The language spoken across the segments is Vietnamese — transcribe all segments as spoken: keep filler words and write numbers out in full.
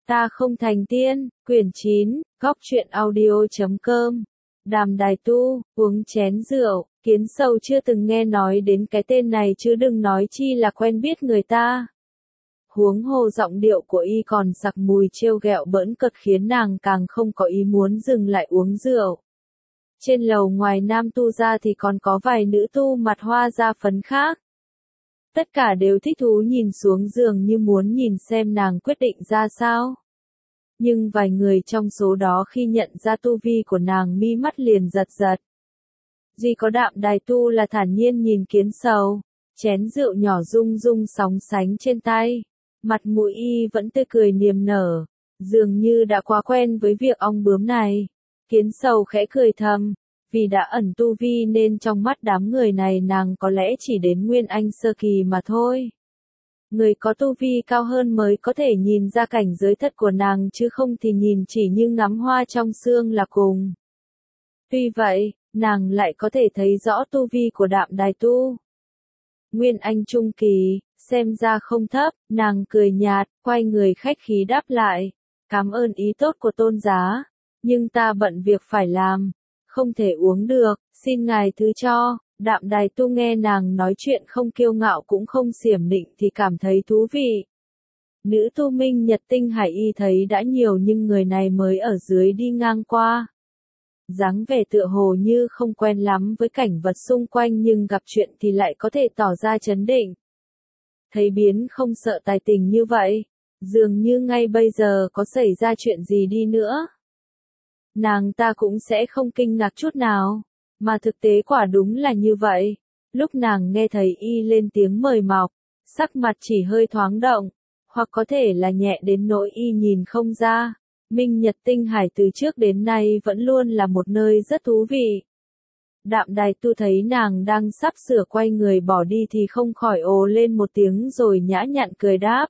Ta không thành tiên, quyển chín, góc truyện audio chấm com. Đàm Đài Tu, uống chén rượu, Kiến Sầu chưa từng nghe nói đến cái tên này chứ đừng nói chi là quen biết người ta. Huống hồ giọng điệu của y còn sặc mùi trêu ghẹo bỡn cợt khiến nàng càng không có ý muốn dừng lại uống rượu. Trên lầu ngoài nam tu ra thì còn có vài nữ tu mặt hoa da phấn khác. Tất cả đều thích thú nhìn xuống giường như muốn nhìn xem nàng quyết định ra sao. Nhưng vài người trong số đó khi nhận ra tu vi của nàng mi mắt liền giật giật. Duy có Đạm Đài Tu là thản nhiên nhìn Kiến Sầu, chén rượu nhỏ rung rung sóng sánh trên tay. Mặt mũi y vẫn tươi cười niềm nở, dường như đã quá quen với việc ong bướm này. Kiến Sầu khẽ cười thầm, vì đã ẩn tu vi nên trong mắt đám người này nàng có lẽ chỉ đến Nguyên Anh sơ kỳ mà thôi. Người có tu vi cao hơn mới có thể nhìn ra cảnh giới thật của nàng chứ không thì nhìn chỉ như ngắm hoa trong sương là cùng. Tuy vậy, nàng lại có thể thấy rõ tu vi của Đạm Đài Tu. Nguyên Anh trung kỳ, xem ra không thấp, nàng cười nhạt, quay người khách khí đáp lại. Cảm ơn ý tốt của tôn giá, nhưng ta bận việc phải làm, không thể uống được, xin ngài thứ cho. Đạm Đài Tu nghe nàng nói chuyện không kiêu ngạo cũng không xiểm nịnh thì cảm thấy thú vị. Nữ tu Minh Nhật Tinh Hải y thấy đã nhiều nhưng người này mới ở dưới đi ngang qua. Dáng vẻ tựa hồ như không quen lắm với cảnh vật xung quanh nhưng gặp chuyện thì lại có thể tỏ ra trấn định. Thấy biến không sợ tài tình như vậy, dường như ngay bây giờ có xảy ra chuyện gì đi nữa, nàng ta cũng sẽ không kinh ngạc chút nào. Mà thực tế quả đúng là như vậy. Lúc nàng nghe thấy y lên tiếng mời mọc, sắc mặt chỉ hơi thoáng động, hoặc có thể là nhẹ đến nỗi y nhìn không ra. Minh Nhật Tinh Hải từ trước đến nay vẫn luôn là một nơi rất thú vị. Đạm Đài Tu thấy nàng đang sắp sửa quay người bỏ đi thì không khỏi ồ lên một tiếng rồi nhã nhặn cười đáp.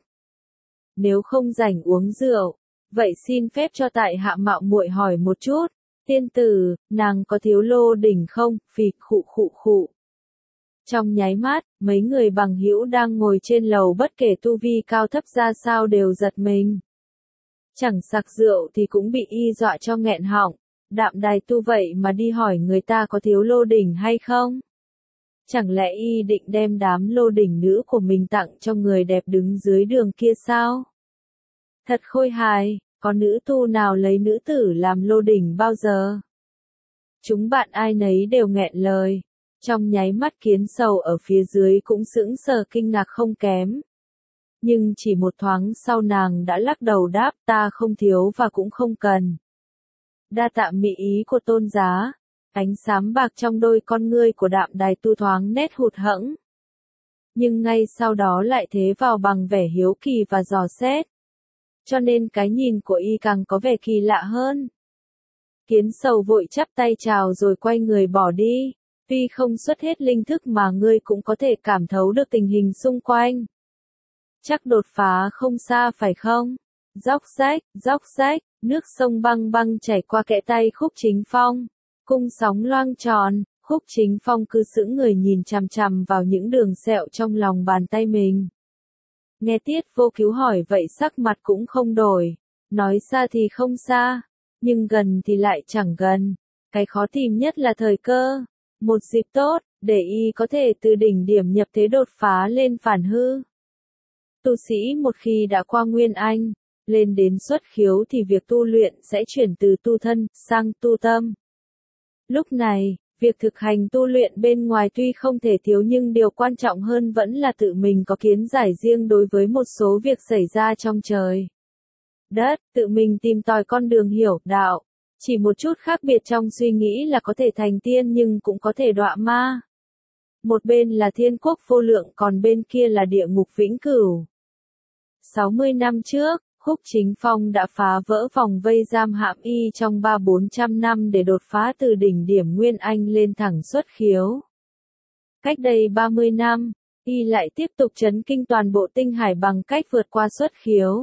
Nếu không rảnh uống rượu, vậy xin phép cho tại hạ mạo muội hỏi một chút. Tiên tử, nàng có thiếu lô đỉnh không? Phì khụ khụ khụ. Trong nháy mắt, mấy người bằng hữu đang ngồi trên lầu bất kể tu vi cao thấp ra sao đều giật mình. Chẳng sặc rượu thì cũng bị y dọa cho nghẹn họng. Đạm Đài Tu vậy mà đi hỏi người ta có thiếu lô đỉnh hay không? Chẳng lẽ y định đem đám lô đỉnh nữ của mình tặng cho người đẹp đứng dưới đường kia sao? Thật khôi hài. Có nữ tu nào lấy nữ tử làm lô đỉnh bao giờ? Chúng bạn ai nấy đều nghẹn lời. Trong nháy mắt Kiến Sầu ở phía dưới cũng sững sờ kinh ngạc không kém. Nhưng chỉ một thoáng sau nàng đã lắc đầu đáp ta không thiếu và cũng không cần. Đa tạ mỹ ý của tôn giá. Ánh xám bạc trong đôi con ngươi của Đạm Đài Tu thoáng nét hụt hẫng. Nhưng ngay sau đó lại thế vào bằng vẻ hiếu kỳ và dò xét. Cho nên cái nhìn của y càng có vẻ kỳ lạ hơn. Kiến Sầu vội chắp tay chào rồi quay người bỏ đi. Tuy không xuất hết linh thức mà ngươi cũng có thể cảm thấu được tình hình xung quanh. Chắc đột phá không xa phải không? Dốc rách, dốc rách, nước sông băng băng chảy qua kẽ tay Khúc Chính Phong. Cung sóng loang tròn, Khúc Chính Phong cứ sững người nhìn chằm chằm vào những đường sẹo trong lòng bàn tay mình. Nghe Tiết Vô Cứu hỏi vậy sắc mặt cũng không đổi. Nói xa thì không xa, nhưng gần thì lại chẳng gần. Cái khó tìm nhất là thời cơ. Một dịp tốt, để y có thể từ đỉnh điểm nhập thế đột phá lên phản hư. Tu sĩ một khi đã qua Nguyên Anh, lên đến xuất khiếu thì việc tu luyện sẽ chuyển từ tu thân sang tu tâm. Lúc này, việc thực hành tu luyện bên ngoài tuy không thể thiếu nhưng điều quan trọng hơn vẫn là tự mình có kiến giải riêng đối với một số việc xảy ra trong trời đất, tự mình tìm tòi con đường hiểu đạo. Chỉ một chút khác biệt trong suy nghĩ là có thể thành tiên nhưng cũng có thể đọa ma. Một bên là thiên quốc vô lượng còn bên kia là địa ngục vĩnh cửu. sáu mươi năm trước, Khúc Chính Phong đã phá vỡ vòng vây giam hãm y trong ba bốn trăm năm để đột phá từ đỉnh điểm Nguyên Anh lên thẳng xuất khiếu. Cách đây ba mươi năm, y lại tiếp tục chấn kinh toàn bộ tinh hải bằng cách vượt qua xuất khiếu.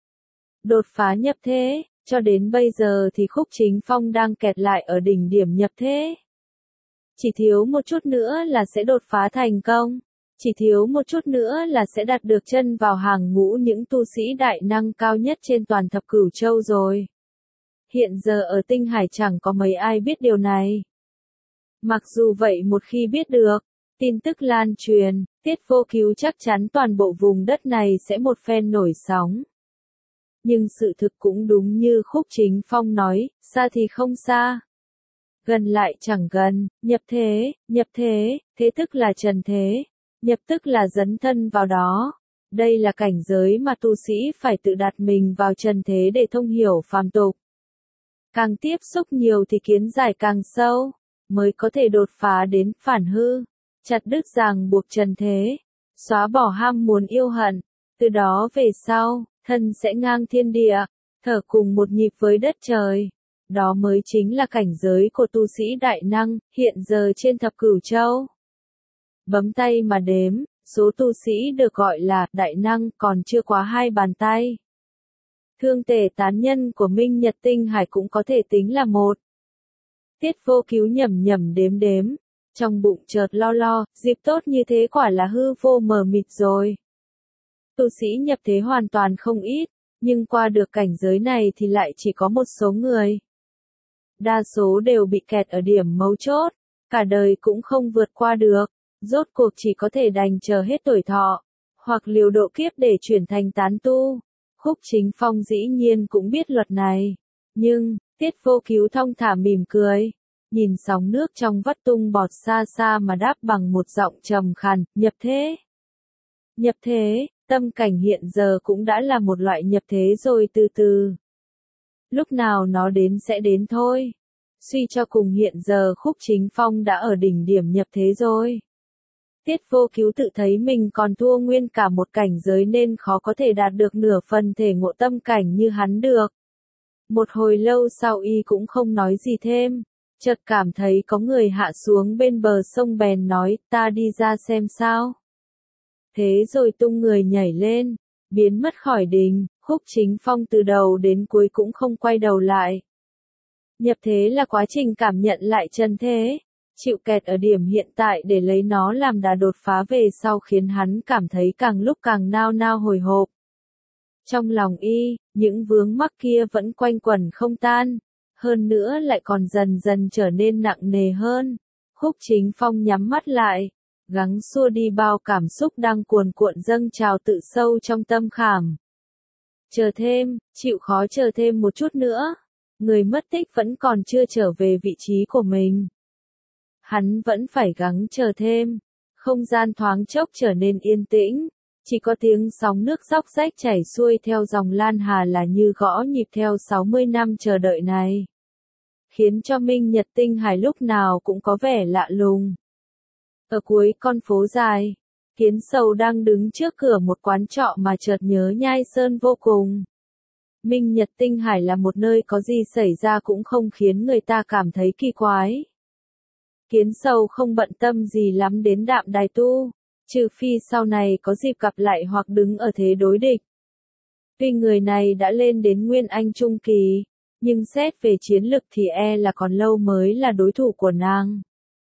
Đột phá nhập thế, cho đến bây giờ thì Khúc Chính Phong đang kẹt lại ở đỉnh điểm nhập thế. Chỉ thiếu một chút nữa là sẽ đột phá thành công. Chỉ thiếu một chút nữa là sẽ đặt được chân vào hàng ngũ những tu sĩ đại năng cao nhất trên toàn thập cửu châu rồi. Hiện giờ ở Tinh Hải chẳng có mấy ai biết điều này. Mặc dù vậy một khi biết được, tin tức lan truyền, Tiết Vô Cứu chắc chắn toàn bộ vùng đất này sẽ một phen nổi sóng. Nhưng sự thực cũng đúng như Khúc Chính Phong nói, xa thì không xa. Gần lại chẳng gần, nhập thế, nhập thế, thế tức là trần thế, nhập tức là dấn thân vào đó. Đây là cảnh giới mà tu sĩ phải tự đặt mình vào trần thế để thông hiểu phàm tục. Càng tiếp xúc nhiều thì kiến giải càng sâu, mới có thể đột phá đến phản hư, chặt đứt ràng buộc trần thế, xóa bỏ ham muốn yêu hận, từ đó về sau, thân sẽ ngang thiên địa, thở cùng một nhịp với đất trời. Đó mới chính là cảnh giới của tu sĩ đại năng, hiện giờ trên thập cửu châu. Bấm tay mà đếm, số tu sĩ được gọi là đại năng còn chưa quá hai bàn tay. Thương tể tán nhân của Minh Nhật Tinh Hải cũng có thể tính là một. Tiết Vô Cứu nhẩm nhẩm đếm đếm, trong bụng chợt lo lo, dịp tốt như thế quả là hư vô mờ mịt rồi. Tu sĩ nhập thế hoàn toàn không ít, nhưng qua được cảnh giới này thì lại chỉ có một số người. Đa số đều bị kẹt ở điểm mấu chốt, cả đời cũng không vượt qua được, rốt cuộc chỉ có thể đành chờ hết tuổi thọ, hoặc liều độ kiếp để chuyển thành tán tu. Khúc Chính Phong dĩ nhiên cũng biết luật này, nhưng, Tiết Vô Cứu thong thả mỉm cười, nhìn sóng nước trong vắt tung bọt xa xa mà đáp bằng một giọng trầm khàn, nhập thế. Nhập thế, tâm cảnh hiện giờ cũng đã là một loại nhập thế rồi từ từ. Lúc nào nó đến sẽ đến thôi. Suy cho cùng hiện giờ Khúc Chính Phong đã ở đỉnh điểm nhập thế rồi. Tiết Vô Cứu tự thấy mình còn thua nguyên cả một cảnh giới nên khó có thể đạt được nửa phần thể ngộ tâm cảnh như hắn được. Một hồi lâu sau y cũng không nói gì thêm, chợt cảm thấy có người hạ xuống bên bờ sông bèn nói, ta đi ra xem sao. Thế rồi tung người nhảy lên, biến mất khỏi đình, Khúc Chính Phong từ đầu đến cuối cũng không quay đầu lại. Nhập thế là quá trình cảm nhận lại chân thế, chịu kẹt ở điểm hiện tại để lấy nó làm đà đột phá về sau khiến hắn cảm thấy càng lúc càng nao nao hồi hộp. Trong lòng y, những vướng mắc kia vẫn quanh quẩn không tan, hơn nữa lại còn dần dần trở nên nặng nề hơn. Khúc Chính Phong nhắm mắt lại, gắng xua đi bao cảm xúc đang cuồn cuộn dâng trào tự sâu trong tâm khảm. Chờ thêm, chịu khó chờ thêm một chút nữa. Người mất tích vẫn còn chưa trở về vị trí của mình. Hắn vẫn phải gắng chờ thêm. Không gian thoáng chốc trở nên yên tĩnh. Chỉ có tiếng sóng nước róc rách chảy xuôi theo dòng Lan Hà là như gõ nhịp theo sáu mươi năm chờ đợi này. Khiến cho Minh Nhật Tinh Hải lúc nào cũng có vẻ lạ lùng. Ở cuối con phố dài, Kiến Sầu đang đứng trước cửa một quán trọ mà chợt nhớ Nhai Sơn vô cùng. Minh Nhật Tinh Hải là một nơi có gì xảy ra cũng không khiến người ta cảm thấy kỳ quái. Kiến Sầu không bận tâm gì lắm đến Đạm Đài Tu, trừ phi sau này có dịp gặp lại hoặc đứng ở thế đối địch. Tuy người này đã lên đến Nguyên Anh Trung Kỳ, nhưng xét về chiến lực thì e là còn lâu mới là đối thủ của nàng.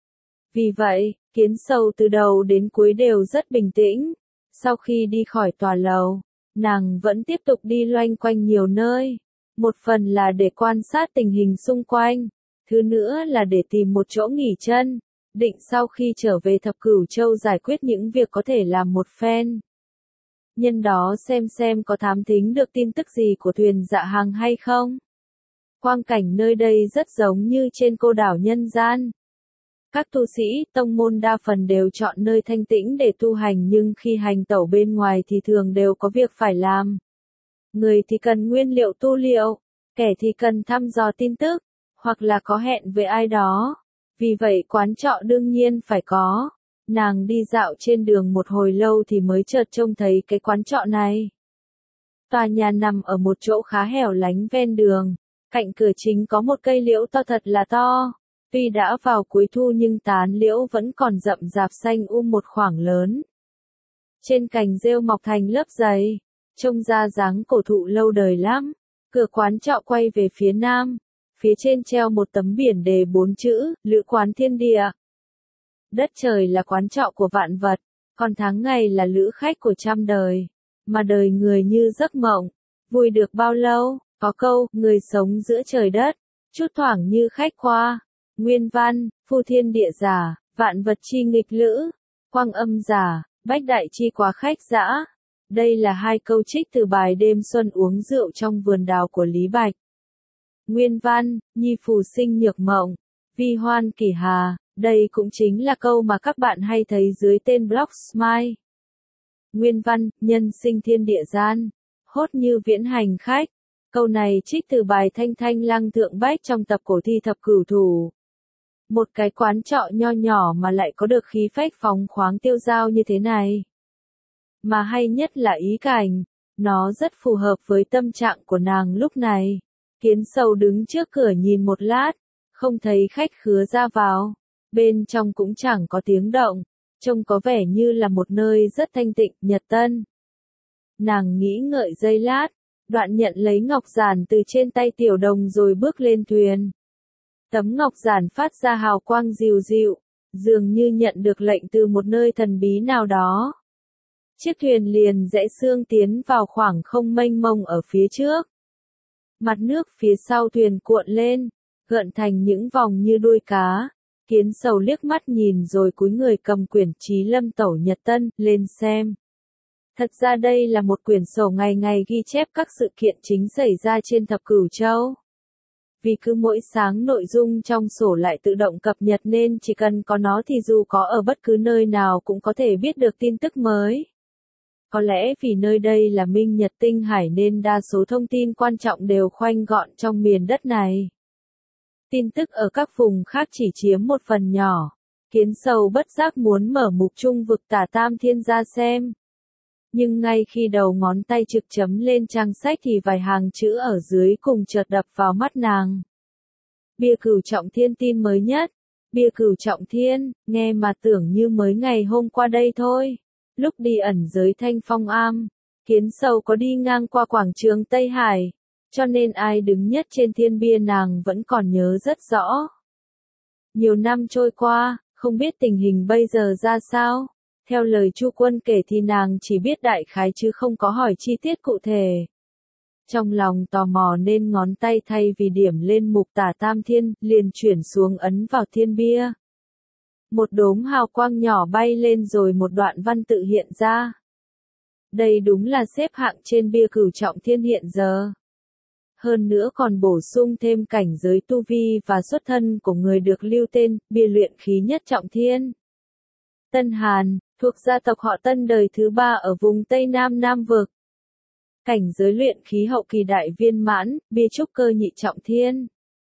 Vì vậy, Kiến Sầu từ đầu đến cuối đều rất bình tĩnh. Sau khi đi khỏi tòa lầu, nàng vẫn tiếp tục đi loanh quanh nhiều nơi. Một phần là để quan sát tình hình xung quanh, thứ nữa là để tìm một chỗ nghỉ chân, định sau khi trở về thập cửu châu giải quyết những việc có thể làm một phen. Nhân đó xem xem có thám thính được tin tức gì của thuyền dạ hàng hay không. Quang cảnh nơi đây rất giống như trên cô đảo nhân gian. Các tu sĩ, tông môn đa phần đều chọn nơi thanh tĩnh để tu hành nhưng khi hành tẩu bên ngoài thì thường đều có việc phải làm. Người thì cần nguyên liệu tu liệu, kẻ thì cần thăm dò tin tức, hoặc là có hẹn với ai đó. Vì vậy quán trọ đương nhiên phải có. Nàng đi dạo trên đường một hồi lâu thì mới chợt trông thấy cái quán trọ này. Tòa nhà nằm ở một chỗ khá hẻo lánh ven đường, cạnh cửa chính có một cây liễu to thật là to. Tuy đã vào cuối thu nhưng tán liễu vẫn còn rậm rạp xanh um một khoảng lớn. Trên cành rêu mọc thành lớp dày, trông ra dáng cổ thụ lâu đời lắm. Cửa quán trọ quay về phía nam, phía trên treo một tấm biển đề bốn chữ, Lữ Quán Thiên Địa. Đất trời là quán trọ của vạn vật, Còn tháng ngày là lữ khách của trăm đời, mà đời người như giấc mộng, vui được bao lâu, có câu, người sống giữa trời đất, chút thoảng như khách qua. Nguyên văn, phu thiên địa giả, vạn vật chi nghịch lữ, quang âm giả, bách đại chi quá khách dã. Đây là hai câu trích từ bài Đêm Xuân uống rượu trong vườn đào của Lý Bạch. Nguyên văn, nhi phù sinh nhược mộng, vi hoan kỷ hà. Đây cũng chính là câu mà các bạn hay thấy dưới tên blog Smile. Nguyên văn, nhân sinh thiên địa gian, hốt như viễn hành khách. Câu này trích từ bài Thanh Thanh Lăng Thượng Bách trong tập cổ thi thập cửu thủ. Một cái quán trọ nho nhỏ mà lại có được khí phách phóng khoáng tiêu dao như thế này. Mà hay nhất là ý cảnh, nó rất phù hợp với tâm trạng của nàng lúc này. Kiến Sầu đứng trước cửa nhìn một lát, không thấy khách khứa ra vào. Bên trong cũng chẳng có tiếng động, trông có vẻ như là một nơi rất thanh tịnh, nhật tân. Nàng nghĩ ngợi giây lát, đoạn nhận lấy ngọc giản từ trên tay tiểu đồng rồi bước lên thuyền. Tấm ngọc giản phát ra hào quang dịu dịu, dường như nhận được lệnh từ một nơi thần bí nào đó. Chiếc thuyền liền rẽ sương tiến vào khoảng không mênh mông ở phía trước. Mặt nước phía sau thuyền cuộn lên, gợn thành những vòng như đuôi cá. Kiến Sầu liếc mắt nhìn rồi cúi người cầm quyển Chí Lâm Tẩu Nhật Tân lên xem. Thật ra đây là một quyển sổ ngày ngày ghi chép các sự kiện chính xảy ra trên thập cửu châu. Vì cứ mỗi sáng nội dung trong sổ lại tự động cập nhật nên chỉ cần có nó thì dù có ở bất cứ nơi nào cũng có thể biết được tin tức mới. Có lẽ vì nơi đây là Minh Nhật Tinh Hải nên đa số thông tin quan trọng đều khoanh gọn trong miền đất này. Tin tức ở các vùng khác chỉ chiếm một phần nhỏ. Kiến Sầu bất giác muốn mở mục trung vực Tả Tam Thiên ra xem. Nhưng ngay khi đầu ngón tay trực chấm lên trang sách thì vài hàng chữ ở dưới cùng chợt đập vào mắt nàng. Bia Cửu Trọng Thiên tin mới nhất. Bia Cửu Trọng Thiên, nghe mà tưởng như mới ngày hôm qua đây thôi. Lúc đi ẩn giới Thanh Phong Am, Kiến Sầu có đi ngang qua quảng trường Tây Hải. Cho nên ai đứng nhất trên thiên bia nàng vẫn còn nhớ rất rõ. Nhiều năm trôi qua, không biết tình hình bây giờ ra sao. Theo lời Chu Quân kể thì nàng chỉ biết đại khái chứ không có hỏi chi tiết cụ thể. Trong lòng tò mò nên ngón tay thay vì điểm lên mục Tả Tam Thiên, liền chuyển xuống ấn vào thiên bia. Một đốm hào quang nhỏ bay lên rồi một đoạn văn tự hiện ra. Đây đúng là xếp hạng trên bia Cửu Trọng Thiên hiện giờ. Hơn nữa còn bổ sung thêm cảnh giới tu vi và xuất thân của người được lưu tên, bia luyện khí nhất trọng thiên. Tân Hàn, thuộc gia tộc họ Tân đời thứ ba ở vùng Tây Nam Nam Vực. Cảnh giới luyện khí hậu kỳ đại viên mãn, bia trúc cơ nhị trọng thiên.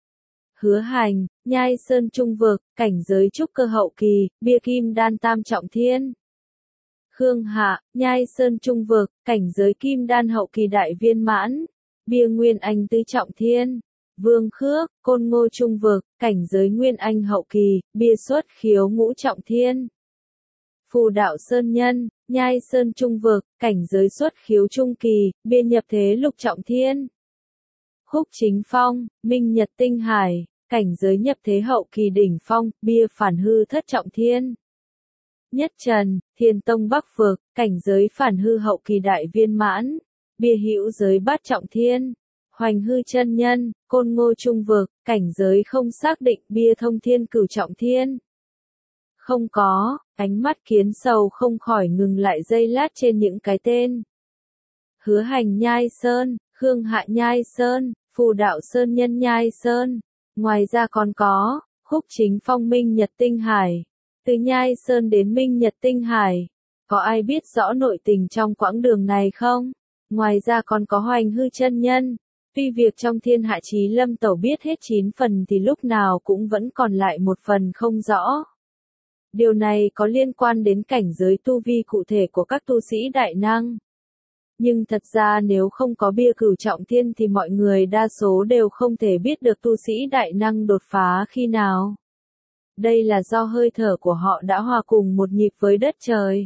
Hứa Hành, Nhai Sơn Trung Vực, cảnh giới trúc cơ hậu kỳ, bia kim đan tam trọng thiên. Khương Hạ, Nhai Sơn Trung Vực, cảnh giới kim đan hậu kỳ đại viên mãn. Bia Nguyên Anh tứ trọng thiên. Vương Khước, Côn Ngô Trung Vực, cảnh giới Nguyên Anh hậu kỳ, bia xuất khiếu ngũ trọng thiên. Phù Đạo Sơn Nhân, Nhai Sơn Trung Vực, cảnh giới xuất khiếu trung kỳ, bia nhập thế lục trọng thiên. Khúc Chính Phong, Minh Nhật Tinh Hải, cảnh giới nhập thế hậu kỳ đỉnh phong, bia phản hư thất trọng thiên. Nhất Trần, Thiên Tông Bắc Vực, cảnh giới phản hư hậu kỳ đại viên mãn. Bia hữu giới bát trọng thiên. Hoành Hư Chân Nhân, Côn Ngô Trung Vực, cảnh giới không xác định, bia thông thiên cửu trọng thiên. Không có, ánh mắt Kiến Sầu không khỏi ngừng lại giây lát trên những cái tên. Hứa Hành Nhai Sơn, Khương Hạ Nhai Sơn, Phù Đạo Sơn Nhân Nhai Sơn. Ngoài ra còn có, Khúc Chính Phong Minh Nhật Tinh Hải. Từ Nhai Sơn đến Minh Nhật Tinh Hải. Có ai biết rõ nội tình trong quãng đường này không? Ngoài ra còn có Hoành Hư Chân Nhân. Tuy việc trong Thiên Hạ Chí Lâm Tẩu biết hết chín phần thì lúc nào cũng vẫn còn lại một phần không rõ. Điều này có liên quan đến cảnh giới tu vi cụ thể của các tu sĩ đại năng. Nhưng thật ra nếu không có bia Cửu Trọng Thiên thì mọi người đa số đều không thể biết được tu sĩ đại năng đột phá khi nào. Đây là do hơi thở của họ đã hòa cùng một nhịp với đất trời.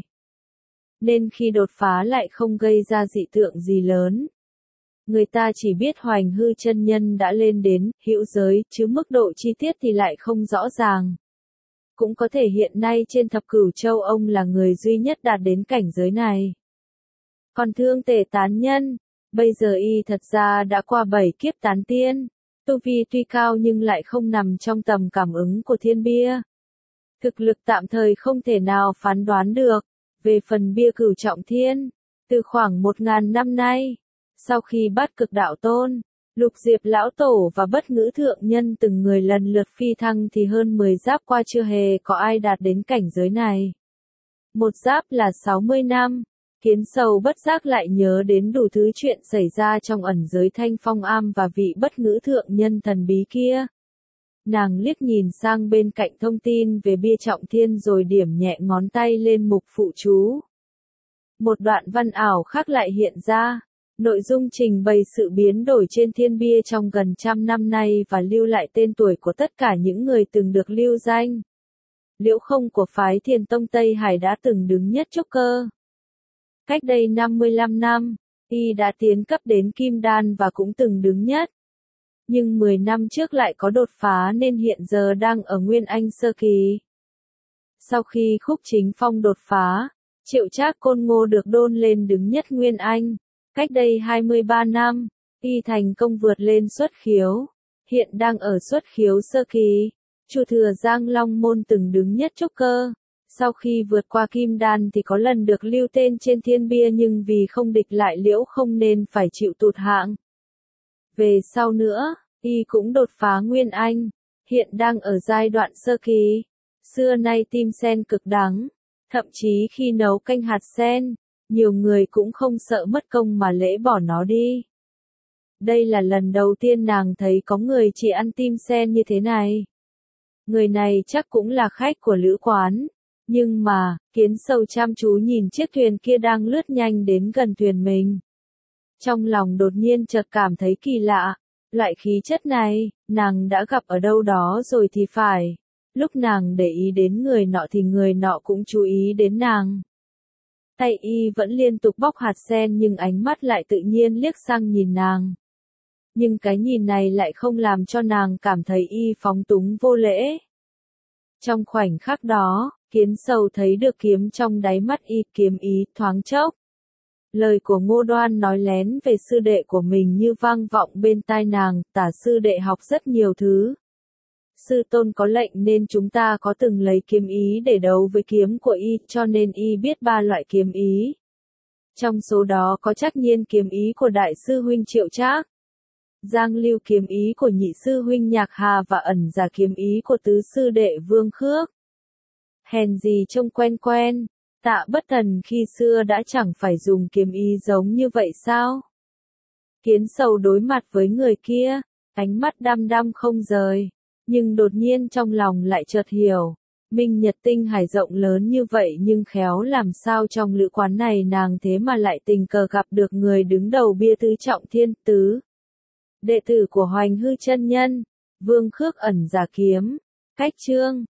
Nên khi đột phá lại không gây ra dị tượng gì lớn. Người ta chỉ biết Hoành Hư Chân Nhân đã lên đến hữu giới, chứ mức độ chi tiết thì lại không rõ ràng. cũng có thể hiện nay trên thập cửu châu ông là người duy nhất đạt đến cảnh giới này. Còn Thương Tề tán nhân, bây giờ y thật ra đã qua bảy kiếp tán tiên, tu vi tuy cao nhưng lại không nằm trong tầm cảm ứng của thiên bia. Thực lực tạm thời không thể nào phán đoán được. Về phần bia cửu trọng thiên, từ khoảng một ngàn năm nay, sau khi bắt cực đạo tôn, Lục Diệp lão tổ và Bất Ngữ thượng nhân từng người lần lượt phi thăng thì hơn mười giáp qua chưa hề có ai đạt đến cảnh giới này. Một giáp là sáu mươi năm, Kiến Sầu bất giác lại nhớ đến đủ thứ chuyện xảy ra trong ẩn giới Thanh Phong Am và vị Bất Ngữ thượng nhân thần bí kia. Nàng liếc nhìn sang bên cạnh thông tin về bia trọng thiên rồi điểm nhẹ ngón tay lên mục phụ chú. Một đoạn văn ảo khác lại hiện ra, nội dung trình bày sự biến đổi trên thiên bia trong gần trăm năm nay và lưu lại tên tuổi của tất cả những người từng được lưu danh. Liễu Không của phái Thiền Tông Tây Hải đã từng đứng nhất trúc cơ. Cách đây năm mươi lăm năm, y đã tiến cấp đến kim đan và cũng từng đứng nhất. Nhưng mười năm trước lại có đột phá nên hiện giờ đang ở Nguyên Anh sơ kỳ. Sau khi Khúc Chính Phong đột phá, Triệu Trác Côn Ngô được đôn lên đứng nhất Nguyên Anh. Cách đây hai mươi ba năm, y thành công vượt lên xuất khiếu, hiện đang ở xuất khiếu sơ kỳ. Chu Thừa Giang Long Môn từng đứng nhất trúc cơ. Sau khi vượt qua kim đan thì có lần được lưu tên trên thiên bia nhưng vì không địch lại Liễu Không nên phải chịu tụt hạng. Về sau nữa, y cũng đột phá Nguyên Anh, hiện đang ở giai đoạn sơ kỳ. Xưa nay tim sen cực đắng, thậm chí khi nấu canh hạt sen, nhiều người cũng không sợ mất công mà lễ bỏ nó đi. Đây là lần đầu tiên nàng thấy có người chỉ ăn tim sen như thế này. Người này chắc cũng là khách của lữ quán. Nhưng mà, Kiến Sầu chăm chú nhìn chiếc thuyền kia đang lướt nhanh đến gần thuyền mình. Trong lòng đột nhiên chợt cảm thấy kỳ lạ. Loại khí chất này, nàng đã gặp ở đâu đó rồi thì phải. Lúc nàng để ý đến người nọ thì người nọ cũng chú ý đến nàng. Tay y vẫn liên tục bóc hạt sen nhưng ánh mắt lại tự nhiên liếc sang nhìn nàng. Nhưng cái nhìn này lại không làm cho nàng cảm thấy y phóng túng vô lễ. Trong khoảnh khắc đó, Kiến Sầu thấy được kiếm trong đáy mắt y, kiếm ý thoáng chốc. Lời của Ngô Đoan nói lén về sư đệ của mình như vang vọng bên tai nàng, tả sư đệ học rất nhiều thứ. Sư tôn có lệnh nên chúng ta có từng lấy kiếm ý để đấu với kiếm của y, cho nên y biết ba loại kiếm ý. Trong số đó có Trắc Nhiên kiếm ý của đại sư huynh Triệu Trác, Giang Lưu kiếm ý của nhị sư huynh Nhạc Hà và ẩn giả kiếm ý của tứ sư đệ Vương Khước. Hèn gì trông quen quen, Tạ Bất Thần khi xưa đã chẳng phải dùng kiếm ý giống như vậy sao? Kiến Sầu đối mặt với người kia, ánh mắt đăm đăm không rời, nhưng đột nhiên trong lòng lại chợt hiểu. Minh Nhật Tinh Hải rộng lớn như vậy nhưng khéo làm sao trong lữ quán này nàng thế mà lại tình cờ gặp được người đứng đầu bia tứ trọng thiên tứ. Đệ tử của Hoành Hư chân nhân, Vương Khước ẩn giả kiếm. Cách chương